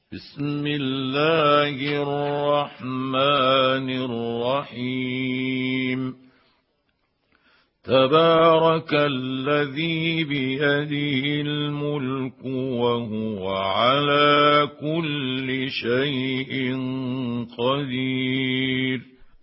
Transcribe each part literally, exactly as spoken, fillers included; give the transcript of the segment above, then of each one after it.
بسم الله الرحمن الرحيم. تبارك الذي بيده الملك وهو على كل شيء قدير.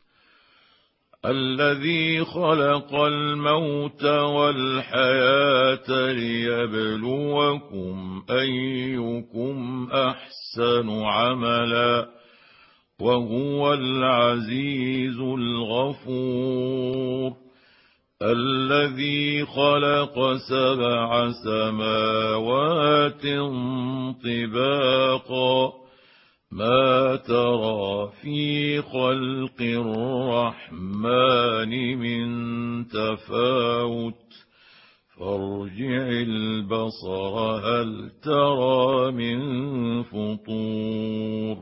الذي خلق الموت والحياة ليبلوكم أيكم أحسن عملا وهو العزيز الغفور. الذي خلق سبع سماوات طباقا ما ترى في خلق الرحمن من تفاوت فارجع البصر هل ترى من فطور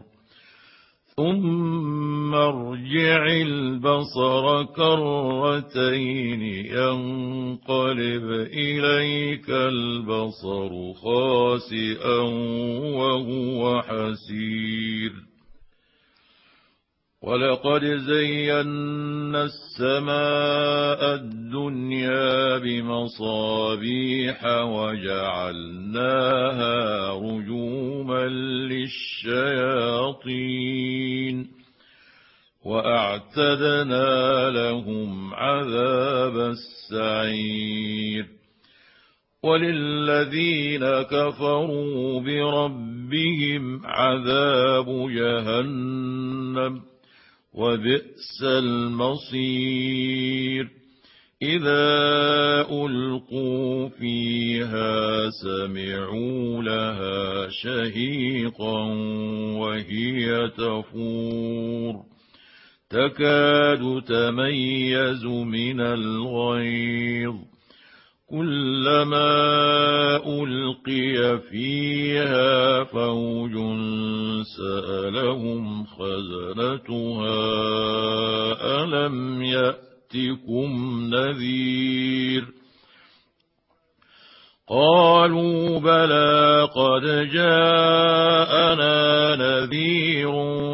ثم ارجع البصر كرتين ينقلب إليك البصر خاسئا وهو حسير. ولقد زينا السماء الدنيا بمصابيح وجعلناها رجوما للشياطين وأعتدنا لهم عذاب السعير. وللذين كفروا بربهم عذاب جهنم وبئس المصير. إذا ألقوا فيها سمعوا لها شهيقا وهي تفور تكاد تميز من الغيظ كلما ألقي فيها فوج سألهم خزنتها ألم يأتكم نذير قالوا بلى قد جاءنا نذير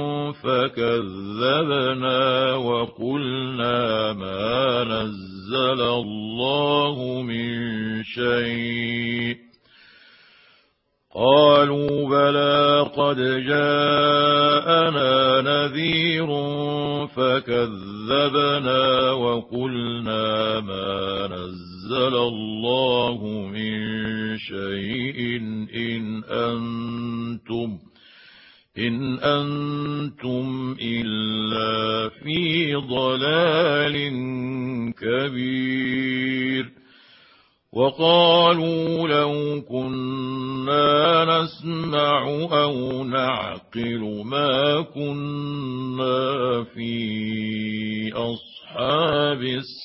فكذبنا وقلنا ما نزل الله من شيء قالوا بلى قد جاءنا نذير فكذبنا وقلنا ما نزل الله من شيء إن أنتم إن أنتم إلا في ضلال كبير. وقالوا لو كنا نسمع أو نعقل ما كنا في أصحاب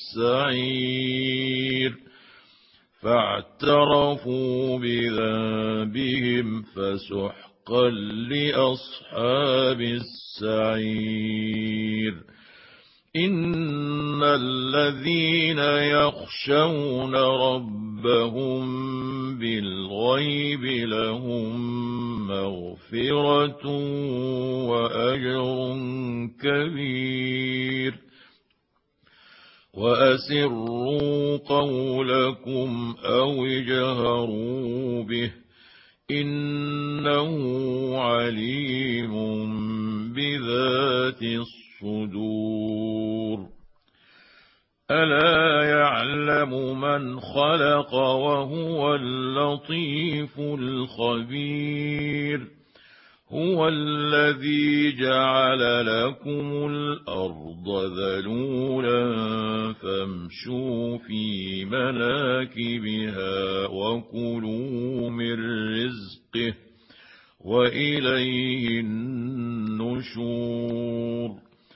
السعير فاعترفوا بذنبهم فسحقا لأصحاب السعير. إن الذين يخشون ربهم بالغيب لهم مغفرة وأجر كبير. وأسروا قولكم أو اجهروا به إنه عليم بذات الصدور. ألا يعلم من خلق وهو اللطيف الخبير. هو الذي جعل لكم الأرض ذلولا فامشوا في مناكبها وكلوا من رزقه وإليه النشور.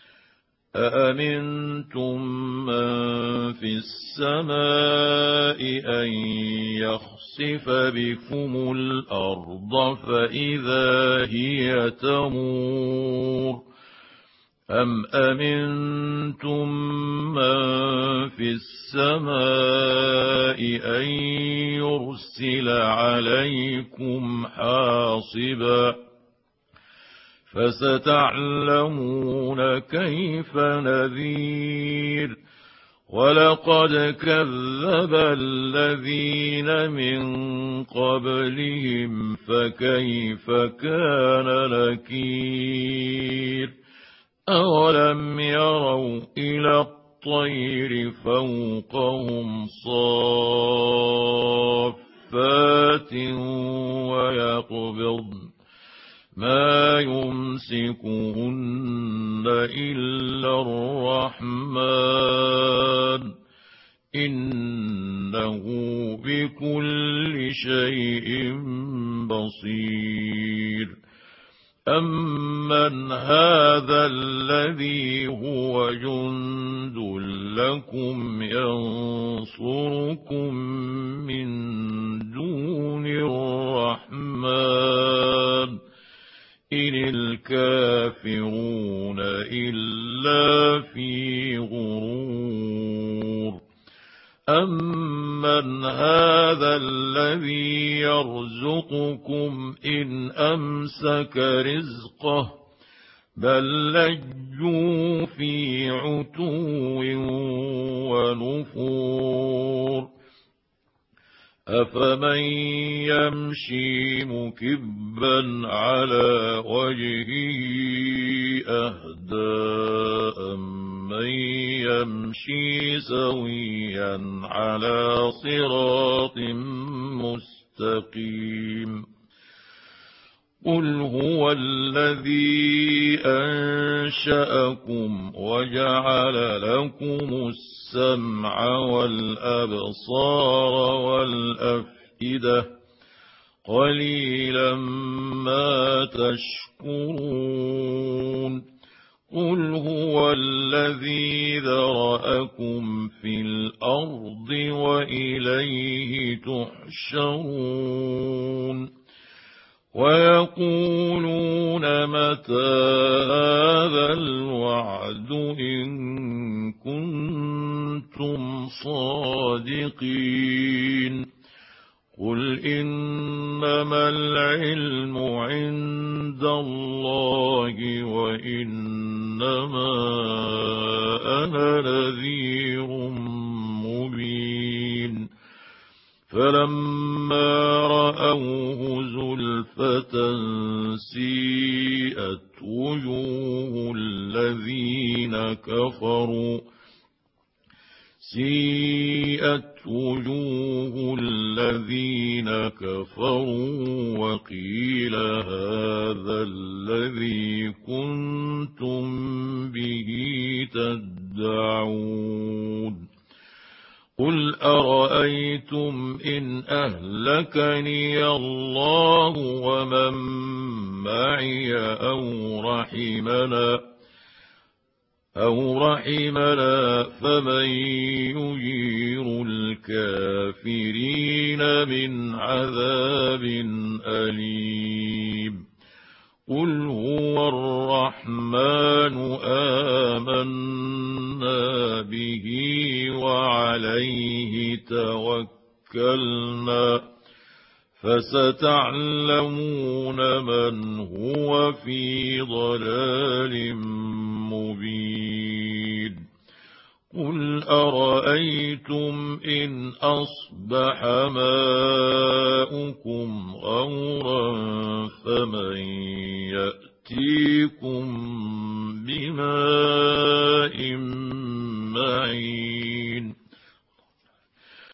أأمنتم من في السماء أن يخسف بكم الأرض فإذا هي تمور أم أمنتم من في السماء أن يرسل عليكم حاصبا فستعلمون كيف نذير ولقد كذب الذين من قبلهم فكيف كان نكير أولم يروا إلى الطير فوقهم صافات ويقبضن ما يمسكهن إلا الرحمن إنه بكل شيء بصير أمن هذا الذي هو جند لكم ينصركم من دون الرحمن إن الكافرون إلا في غرور أمن هذا الذي يرزقكم إن أمسك رزقه بل لجوا في عتو ونفور أفمن يمشي مكبا على وجهه أهدى أمن يمشي سويا على صراط مستقيم قل هو الذي أنشأكم وجعل لكم السمع والأبصار والأفئدة قليلا ما تشكرون قل هو الذي ذرأكم في الأرض وإليه تحشرون ويقولون متى هذا الوعد إن كنتم صادقين قل إنما العلم عند الله وإنما أنا نذير مبين فلما رأوه زلفة سيئت وجوه الذين كفروا سيئت وجوه الذين كفروا وقيل هذا الذي كنتم به تدعون قل أرأيتم إن أهلكني الله ومن معي أو رحمنا أو رحمنا فمن يجير الكافرين من عذاب أليم قل هو الرحمن آمنا به وعليه توكلنا فستعلمون من هو في ضلال مبين قل أرأيتم إن أصبح ماؤكم غورا فمن يأتيكم بماء معين